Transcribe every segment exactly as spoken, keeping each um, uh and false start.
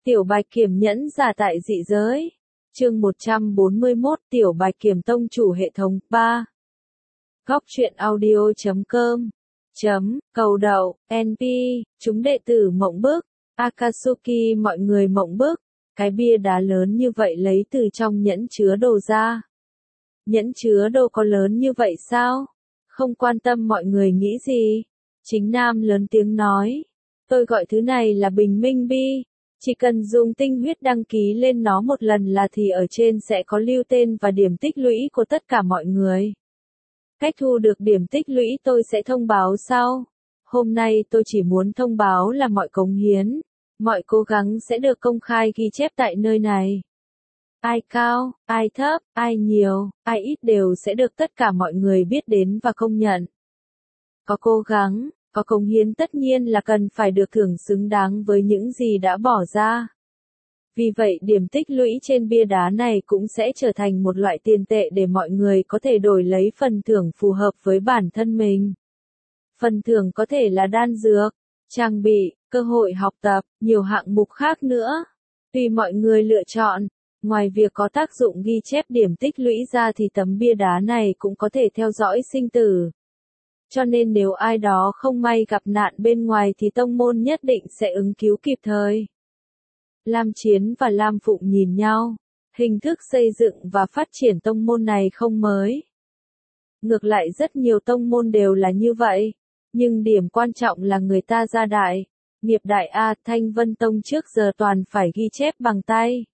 Tiểu Bạch Kiểm nhẫn giả tại dị giới. Chương một trăm bốn mươi mốt Tiểu Bạch Kiểm tông chủ hệ thống ba. Góc truyện audio chấm com chấm cầu đậu en pê chúng đệ tử mộng bức. Akatsuki mọi người mộng bức. Cái bia đá lớn như vậy lấy từ trong nhẫn chứa đồ ra. Nhẫn chứa đồ có lớn như vậy sao? Không quan tâm mọi người nghĩ gì. Chính Nam lớn tiếng nói. Tôi gọi thứ này là bình minh bi. Chỉ cần dùng tinh huyết đăng ký lên nó một lần là thì ở trên sẽ có lưu tên và điểm tích lũy của tất cả mọi người. Cách thu được điểm tích lũy tôi sẽ thông báo sau. Hôm nay tôi chỉ muốn thông báo là mọi cống hiến, mọi cố gắng sẽ được công khai ghi chép tại nơi này. Ai cao, ai thấp, ai nhiều, ai ít đều sẽ được tất cả mọi người biết đến và công nhận. Có cố gắng, có cống hiến tất nhiên là cần phải được thưởng xứng đáng với những gì đã bỏ ra. Vì vậy điểm tích lũy trên bia đá này cũng sẽ trở thành một loại tiền tệ để mọi người có thể đổi lấy phần thưởng phù hợp với bản thân mình. Phần thưởng có thể là đan dược, trang bị, cơ hội học tập, nhiều hạng mục khác nữa. Tùy mọi người lựa chọn. Ngoài việc có tác dụng ghi chép điểm tích lũy ra thì tấm bia đá này cũng có thể theo dõi sinh tử. Cho nên nếu ai đó không may gặp nạn bên ngoài thì tông môn nhất định sẽ ứng cứu kịp thời. Lam Chiến và Lam Phụng nhìn nhau. Hình thức xây dựng và phát triển tông môn này không mới. Ngược lại rất nhiều tông môn đều là như vậy. Nhưng điểm quan trọng là người ta gia đại. Nghiệp đại A, Thanh Vân Tông trước giờ toàn phải ghi chép bằng tay.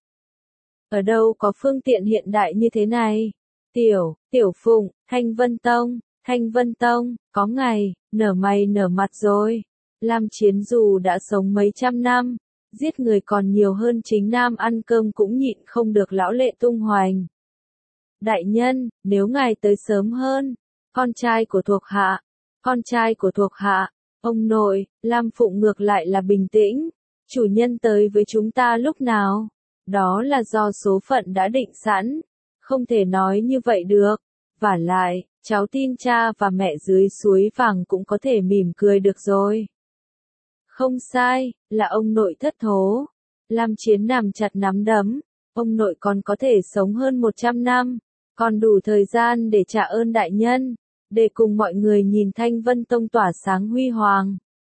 Ở đâu có phương tiện hiện đại như thế này? Tiểu, Tiểu Phụng, Thanh Vân Tông, Thanh Vân Tông, có ngày, nở mày nở mặt rồi. Lam Chiến dù đã sống mấy trăm năm, giết người còn nhiều hơn Chính Nam ăn cơm cũng nhịn không được lão lệ tung hoành. Đại nhân, nếu ngài tới sớm hơn, con trai của thuộc hạ, con trai của thuộc hạ, ông nội, Lam Phụng ngược lại là bình tĩnh, chủ nhân tới với chúng ta lúc nào? Đó là do số phận đã định sẵn, không thể nói như vậy được. Vả lại, cháu tin cha và mẹ dưới suối vàng cũng có thể mỉm cười được rồi. Không sai, là ông nội thất thố. Lam Chiến nằm chặt nắm đấm, ông nội còn có thể sống hơn một trăm năm, còn đủ thời gian để trả ơn đại nhân, để cùng mọi người nhìn Thanh Vân Tông tỏa sáng huy hoàng.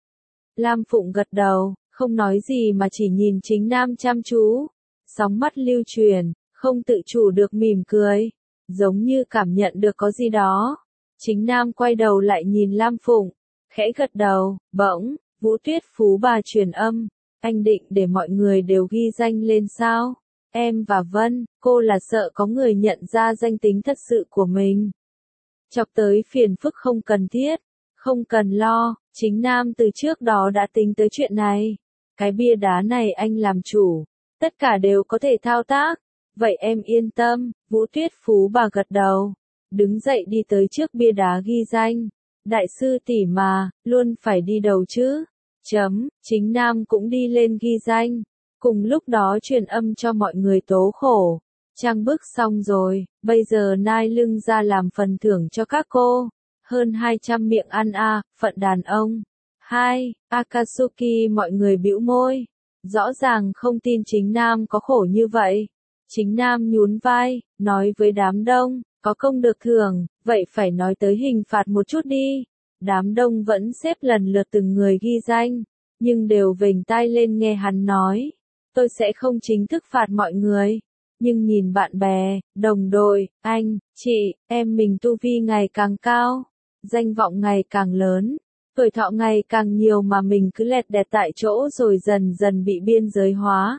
Lam Phụng gật đầu, không nói gì mà chỉ nhìn Chính Nam chăm chú. Sóng mắt lưu truyền, không tự chủ được mỉm cười, giống như cảm nhận được có gì đó. Chính Nam quay đầu lại nhìn Lam Phụng, khẽ gật đầu, bỗng, Vũ Tuyết Phú bà truyền âm, anh định để mọi người đều ghi danh lên sao? Em và Vân, cô là sợ có người nhận ra danh tính thật sự của mình. Chọc tới phiền phức không cần thiết, không cần lo, Chính Nam từ trước đó đã tính tới chuyện này. Cái bia đá này anh làm chủ. Tất cả đều có thể thao tác. Vậy em yên tâm, Vũ Tuyết Phú bà gật đầu. Đứng dậy đi tới trước bia đá ghi danh. Đại sư tỷ mà, luôn phải đi đầu chứ. Chấm, Chính Nam cũng đi lên ghi danh. Cùng lúc đó truyền âm cho mọi người tố khổ. Trang bức xong rồi, bây giờ nai lưng ra làm phần thưởng cho các cô. Hơn hai trăm miệng ăn a, phận đàn ông. Hai, Akatsuki mọi người bĩu môi. Rõ ràng không tin Chính Nam có khổ như vậy. Chính Nam nhún vai, nói với đám đông, có công được thưởng, vậy phải nói tới hình phạt một chút đi. Đám đông vẫn xếp lần lượt từng người ghi danh, nhưng đều vểnh tai lên nghe hắn nói. Tôi sẽ không chính thức phạt mọi người, nhưng nhìn bạn bè, đồng đội, anh, chị, em mình tu vi ngày càng cao, danh vọng ngày càng lớn. Tuổi thọ ngày càng nhiều mà mình cứ lẹt đẹt tại chỗ rồi dần dần bị biên giới hóa.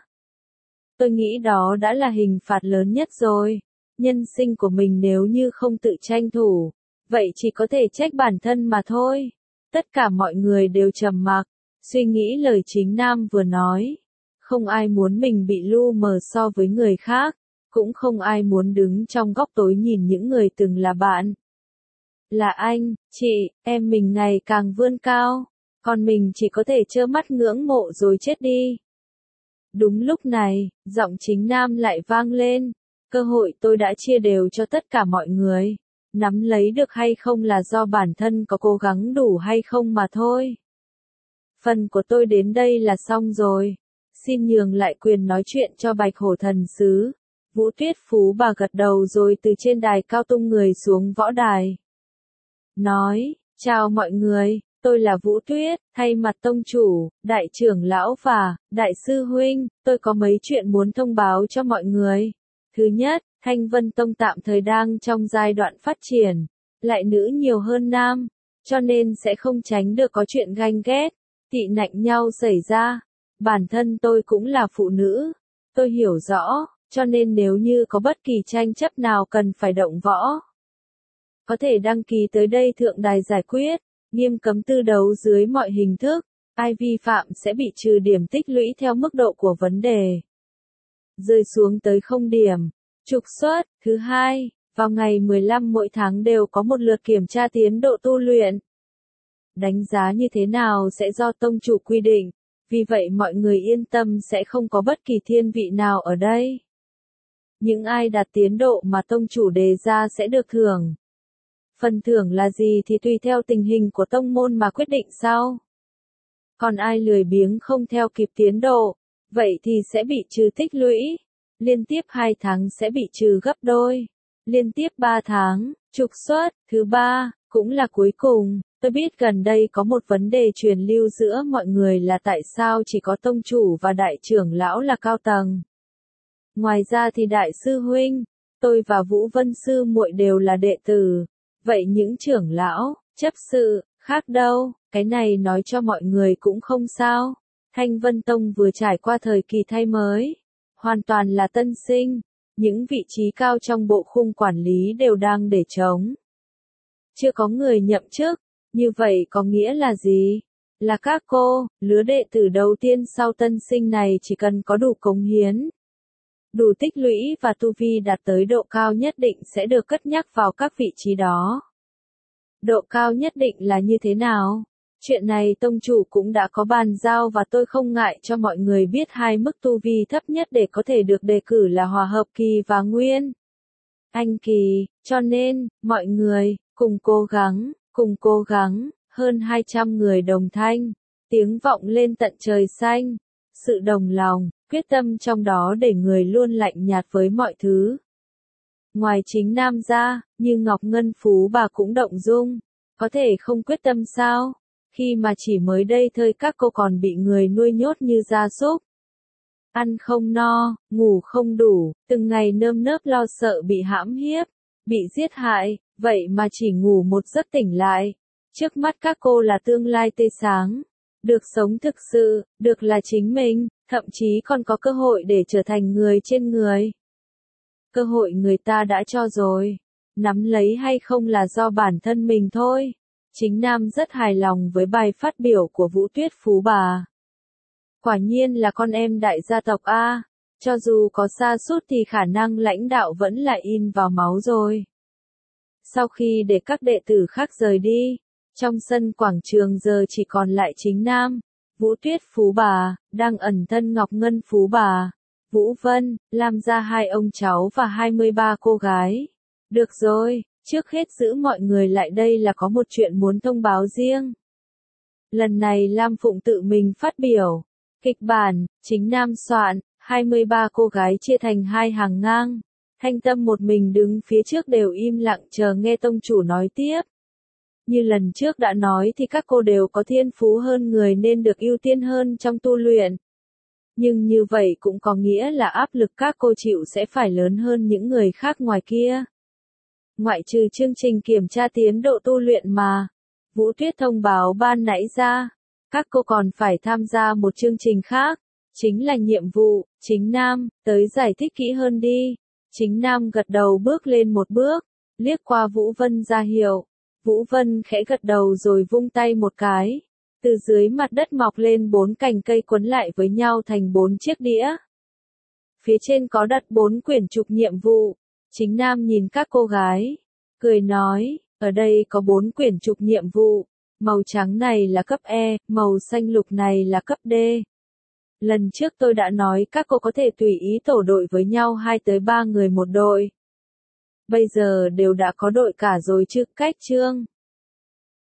Tôi nghĩ đó đã là hình phạt lớn nhất rồi. Nhân sinh của mình nếu như không tự tranh thủ, vậy chỉ có thể trách bản thân mà thôi. Tất cả mọi người đều trầm mặc, suy nghĩ lời Chính Nam vừa nói. Không ai muốn mình bị lu mờ so với người khác, cũng không ai muốn đứng trong góc tối nhìn những người từng là bạn. Là anh, chị, em mình ngày càng vươn cao, còn mình chỉ có thể trơ mắt ngưỡng mộ rồi chết đi. Đúng lúc này, giọng Chính Nam lại vang lên, cơ hội tôi đã chia đều cho tất cả mọi người, nắm lấy được hay không là do bản thân có cố gắng đủ hay không mà thôi. Phần của tôi đến đây là xong rồi, xin nhường lại quyền nói chuyện cho Bạch Hổ thần sứ. Vũ Tuyết Phú Bà gật đầu rồi từ trên đài cao tung người xuống võ đài. Nói, chào mọi người, tôi là Vũ Tuyết, thay mặt tông chủ, đại trưởng lão và đại sư huynh, tôi có mấy chuyện muốn thông báo cho mọi người. Thứ nhất, Thanh Vân Tông tạm thời đang trong giai đoạn phát triển, lại nữ nhiều hơn nam, cho nên sẽ không tránh được có chuyện ganh ghét, tị nạnh nhau xảy ra. Bản thân tôi cũng là phụ nữ, tôi hiểu rõ, cho nên nếu như có bất kỳ tranh chấp nào cần phải động võ, có thể đăng ký tới đây thượng đài giải quyết, nghiêm cấm tư đấu dưới mọi hình thức, ai vi phạm sẽ bị trừ điểm tích lũy theo mức độ của vấn đề. Rơi xuống tới không điểm, trục xuất. Thứ hai, vào ngày mười lăm mỗi tháng đều có một lượt kiểm tra tiến độ tu luyện. Đánh giá như thế nào sẽ do tông chủ quy định, vì vậy mọi người yên tâm sẽ không có bất kỳ thiên vị nào ở đây. Những ai đạt tiến độ mà tông chủ đề ra sẽ được thưởng. Phần thưởng là gì thì tùy theo tình hình của tông môn mà quyết định sau. Còn ai lười biếng không theo kịp tiến độ, vậy thì sẽ bị trừ tích lũy. Liên tiếp hai tháng sẽ bị trừ gấp đôi. Liên tiếp ba tháng, trục xuất. Thứ ba, cũng là cuối cùng, tôi biết gần đây có một vấn đề truyền lưu giữa mọi người là tại sao chỉ có tông chủ và đại trưởng lão là cao tầng. Ngoài ra thì đại sư huynh, tôi và Vũ Vân sư muội đều là đệ tử. Vậy những trưởng lão, chấp sự, khác đâu, cái này nói cho mọi người cũng không sao. Thanh Vân Tông vừa trải qua thời kỳ thay mới, hoàn toàn là tân sinh, những vị trí cao trong bộ khung quản lý đều đang để trống. Chưa có người nhậm chức, như vậy có nghĩa là gì? Là các cô, lứa đệ tử đầu tiên sau tân sinh này chỉ cần có đủ cống hiến, đủ tích lũy và tu vi đạt tới độ cao nhất định sẽ được cất nhắc vào các vị trí đó. Độ cao nhất định là như thế nào? Chuyện này tông chủ cũng đã có bàn giao và tôi không ngại cho mọi người biết hai mức tu vi thấp nhất để có thể được đề cử là hòa hợp kỳ và nguyên anh kỳ, cho nên, mọi người, cùng cố gắng, cùng cố gắng, hơn hai trăm người đồng thanh, tiếng vọng lên tận trời xanh, sự đồng lòng, quyết tâm trong đó để người luôn lạnh nhạt với mọi thứ. Ngoài chính nam ra, như Ngọc Ngân Phú Bà cũng động dung, có thể không quyết tâm sao, khi mà chỉ mới đây thôi các cô còn bị người nuôi nhốt như gia súc. Ăn không no, ngủ không đủ, từng ngày nơm nớp lo sợ bị hãm hiếp, bị giết hại, vậy mà chỉ ngủ một giấc tỉnh lại. Trước mắt các cô là tương lai tươi sáng, được sống thực sự, được là chính mình, thậm chí còn có cơ hội để trở thành người trên người. Cơ hội người ta đã cho rồi, nắm lấy hay không là do bản thân mình thôi. Chính Nam rất hài lòng với bài phát biểu của Vũ Tuyết Phú Bà. Quả nhiên là con em đại gia tộc A, cho dù có sa sút thì khả năng lãnh đạo vẫn lại in vào máu rồi. Sau khi để các đệ tử khác rời đi, trong sân quảng trường giờ chỉ còn lại chính Nam, Vũ Tuyết Phú Bà, đang ẩn thân Ngọc Ngân Phú Bà, Vũ Vân, Lam gia hai ông cháu và hai mươi ba cô gái. Được rồi, trước hết giữ mọi người lại đây là có một chuyện muốn thông báo riêng. Lần này Lam Phụng tự mình phát biểu. Kịch bản, chính Nam soạn, hai mươi ba cô gái chia thành hai hàng ngang. Thanh Tâm một mình đứng phía trước đều im lặng chờ nghe tông chủ nói tiếp. Như lần trước đã nói thì các cô đều có thiên phú hơn người nên được ưu tiên hơn trong tu luyện. Nhưng như vậy cũng có nghĩa là áp lực các cô chịu sẽ phải lớn hơn những người khác ngoài kia. Ngoại trừ chương trình kiểm tra tiến độ tu luyện mà Vũ Tuyết thông báo ban nãy ra, các cô còn phải tham gia một chương trình khác, chính là nhiệm vụ. Chính Nam, tới giải thích kỹ hơn đi. Chính Nam gật đầu bước lên một bước, liếc qua Vũ Vân ra hiệu. Vũ Vân khẽ gật đầu rồi vung tay một cái. Từ dưới mặt đất mọc lên bốn cành cây quấn lại với nhau thành bốn chiếc đĩa. Phía trên có đặt bốn quyển trục nhiệm vụ. Chính Nam nhìn các cô gái, cười nói, ở đây có bốn quyển trục nhiệm vụ. Màu trắng này là cấp E, màu xanh lục này là cấp D. Lần trước tôi đã nói các cô có thể tùy ý tổ đội với nhau hai tới ba người một đội. Bây giờ đều đã có đội cả rồi chứ, cách chương.